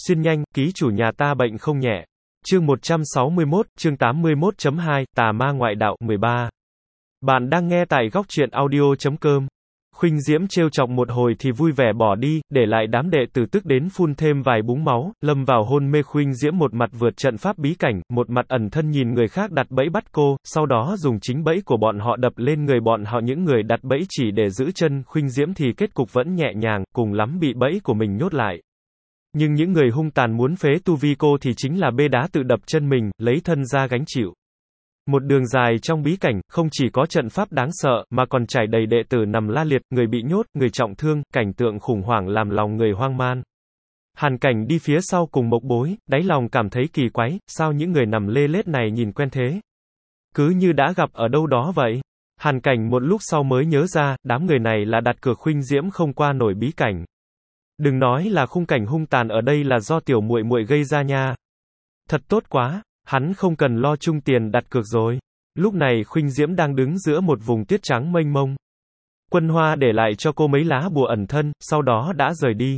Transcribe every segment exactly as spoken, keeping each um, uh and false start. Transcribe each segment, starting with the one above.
Xuyên nhanh, ký chủ nhà ta bệnh không nhẹ. Chương một trăm sáu mươi mốt, chương tám mươi mốt chấm hai, Tà ma ngoại đạo, mười ba. Bạn đang nghe tại góc truyện audio chấm com. Khuynh Diễm trêu chọc một hồi thì vui vẻ bỏ đi, để lại đám đệ tử tức đến phun thêm vài búng máu, lâm vào hôn mê. Khuynh Diễm một mặt vượt trận pháp bí cảnh, một mặt ẩn thân nhìn người khác đặt bẫy bắt cô, sau đó dùng chính bẫy của bọn họ đập lên người bọn họ. Những người đặt bẫy chỉ để giữ chân Khuynh Diễm thì kết cục vẫn nhẹ nhàng, cùng lắm bị bẫy của mình nhốt lại. Nhưng những người hung tàn muốn phế tu vi cô thì chính là bê đá tự đập chân mình, lấy thân ra gánh chịu. Một đường dài trong bí cảnh, không chỉ có trận pháp đáng sợ, mà còn trải đầy đệ tử nằm la liệt, người bị nhốt, người trọng thương, cảnh tượng khủng hoảng làm lòng người hoang man. Hàn Cảnh đi phía sau cùng Mộc Bối, đáy lòng cảm thấy kỳ quái, sao những người nằm lê lết này nhìn quen thế? Cứ như đã gặp ở đâu đó vậy. Hàn Cảnh một lúc sau mới nhớ ra, đám người này là đặt cược Khuynh Diễm không qua nổi bí cảnh. Đừng nói là khung cảnh hung tàn ở đây là do tiểu muội muội gây ra nha. Thật tốt quá, hắn không cần lo chung tiền đặt cược rồi. Lúc này Khuynh Diễm đang đứng giữa một vùng tuyết trắng mênh mông. Quân Hoa để lại cho cô mấy lá bùa ẩn thân, sau đó đã rời đi.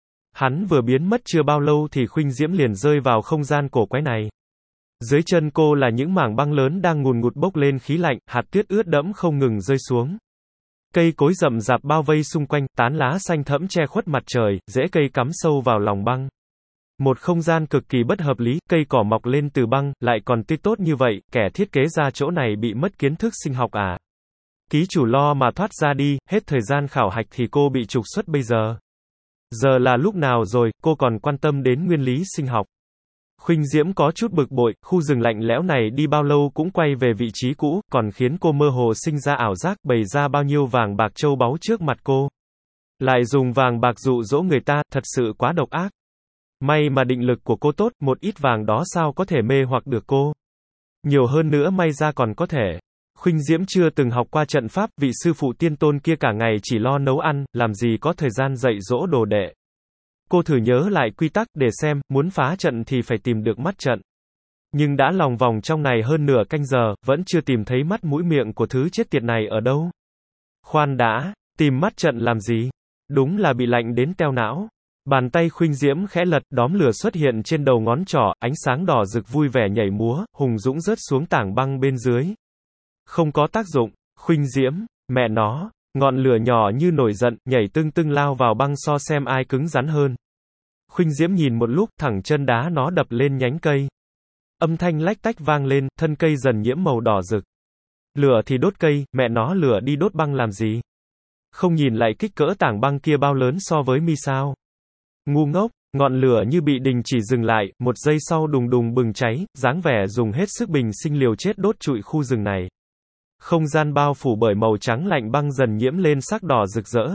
Hắn vừa biến mất chưa bao lâu thì Khuynh Diễm liền rơi vào không gian cổ quái này. Dưới chân cô là những mảng băng lớn đang ngùn ngụt bốc lên khí lạnh, hạt tuyết ướt đẫm không ngừng rơi xuống. Cây cối rậm rạp bao vây xung quanh, tán lá xanh thẫm che khuất mặt trời, rễ cây cắm sâu vào lòng băng. Một không gian cực kỳ bất hợp lý, cây cỏ mọc lên từ băng, lại còn tươi tốt như vậy, kẻ thiết kế ra chỗ này bị mất kiến thức sinh học à? Ký chủ lo mà thoát ra đi, hết thời gian khảo hạch thì cô bị trục xuất bây giờ. Giờ là lúc nào rồi, cô còn quan tâm đến nguyên lý sinh học. Khuynh Diễm có chút bực bội, khu rừng lạnh lẽo này đi bao lâu cũng quay về vị trí cũ, còn khiến cô mơ hồ sinh ra ảo giác, bày ra bao nhiêu vàng bạc châu báu trước mặt cô. Lại dùng vàng bạc dụ dỗ người ta, thật sự quá độc ác. May mà định lực của cô tốt, một ít vàng đó sao có thể mê hoặc được cô. Nhiều hơn nữa may ra còn có thể. Khuynh Diễm chưa từng học qua trận pháp, vị sư phụ tiên tôn kia cả ngày chỉ lo nấu ăn, làm gì có thời gian dạy dỗ đồ đệ. Cô thử nhớ lại quy tắc để xem, muốn phá trận thì phải tìm được mắt trận. Nhưng đã lòng vòng trong này hơn nửa canh giờ, vẫn chưa tìm thấy mắt mũi miệng của thứ chết tiệt này ở đâu. Khoan đã, tìm mắt trận làm gì? Đúng là bị lạnh đến teo não. Bàn tay Khuynh Diễm khẽ lật, đóm lửa xuất hiện trên đầu ngón trỏ, ánh sáng đỏ rực vui vẻ nhảy múa, hùng dũng rớt xuống tảng băng bên dưới. Không có tác dụng, Khuynh Diễm, mẹ nó, ngọn lửa nhỏ như nổi giận, nhảy tưng tưng lao vào băng so xem ai cứng rắn hơn. Khuynh Diễm nhìn một lúc, thẳng chân đá nó đập lên nhánh cây. Âm thanh lách tách vang lên, thân cây dần nhiễm màu đỏ rực. Lửa thì đốt cây, mẹ nó lửa đi đốt băng làm gì? Không nhìn lại kích cỡ tảng băng kia bao lớn so với mi sao? Ngu ngốc, ngọn lửa như bị đình chỉ dừng lại, một giây sau đùng đùng bừng cháy, dáng vẻ dùng hết sức bình sinh liều chết đốt trụi khu rừng này. Không gian bao phủ bởi màu trắng lạnh băng dần nhiễm lên sắc đỏ rực rỡ.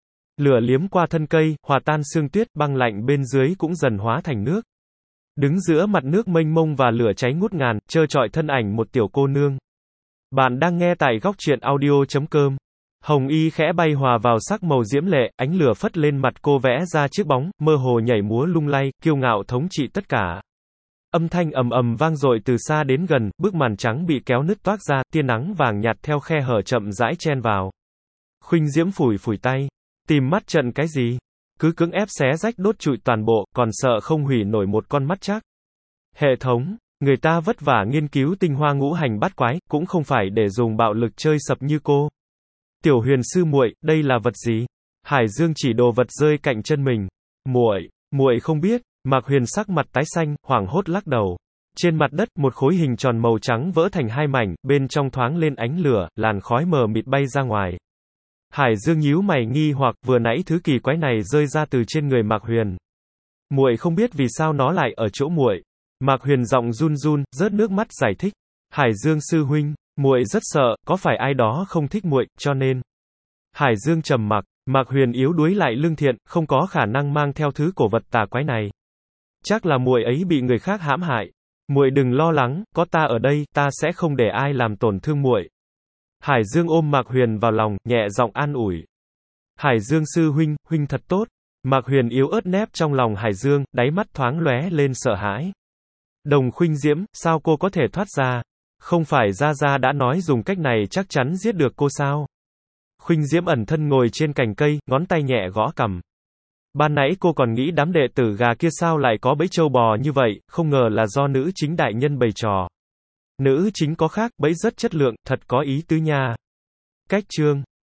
Lửa liếm qua thân cây, hòa tan sương tuyết, băng lạnh bên dưới cũng dần hóa thành nước. Đứng giữa mặt nước mênh mông và lửa cháy ngút ngàn, trơ trọi thân ảnh một tiểu cô nương. Bạn đang nghe tại góc truyện audio chấm com. Hồng y khẽ bay hòa vào sắc màu diễm lệ, ánh lửa phất lên mặt cô vẽ ra chiếc bóng, mơ hồ nhảy múa lung lay, kiêu ngạo thống trị tất cả. Âm thanh ầm ầm vang dội từ xa đến gần, bức màn trắng bị kéo nứt toác ra, tia nắng vàng nhạt theo khe hở chậm rãi chen vào. Khuynh Diễm phủi phủi tay, tìm mắt trận cái gì? Cứ cưỡng ép xé rách đốt trụi toàn bộ, còn sợ không hủy nổi một con mắt chắc. Hệ thống, người ta vất vả nghiên cứu tinh hoa ngũ hành bát quái, cũng không phải để dùng bạo lực chơi sập như cô. Tiểu Huyền sư muội, đây là vật gì? Hải Dương chỉ đồ vật rơi cạnh chân mình. Muội, muội không biết. Mạc Huyền sắc mặt tái xanh, hoảng hốt lắc đầu. Trên mặt đất, một khối hình tròn màu trắng vỡ thành hai mảnh, bên trong thoáng lên ánh lửa, làn khói mờ mịt bay ra ngoài. Hải Dương nhíu mày nghi hoặc, vừa nãy thứ kỳ quái này rơi ra từ trên người Mạc Huyền. Muội không biết vì sao nó lại ở chỗ muội. Mạc Huyền giọng run run, rớt nước mắt giải thích. Hải Dương sư huynh, muội rất sợ, có phải ai đó không thích muội, cho nên. Hải Dương trầm mặc, Mạc Huyền yếu đuối lại lương thiện, không có khả năng mang theo thứ cổ vật tà quái này. Chắc là muội ấy bị người khác hãm hại. Muội đừng lo lắng, có ta ở đây, ta sẽ không để ai làm tổn thương muội. Hải Dương ôm Mạc Huyền vào lòng, nhẹ giọng an ủi. Hải Dương sư huynh, huynh thật tốt. Mạc Huyền yếu ớt nép trong lòng Hải Dương, đáy mắt thoáng lóe lên sợ hãi. Đồng Khuynh Diễm, sao cô có thể thoát ra? Không phải Gia Gia đã nói dùng cách này chắc chắn giết được cô sao? Khuynh Diễm ẩn thân ngồi trên cành cây, ngón tay nhẹ gõ cằm. Ban nãy cô còn nghĩ đám đệ tử gà kia sao lại có bẫy trâu bò như vậy, không ngờ là do nữ chính đại nhân bày trò. Nữ chính có khác, bẫy rất chất lượng, thật có ý tứ nha. Cách chương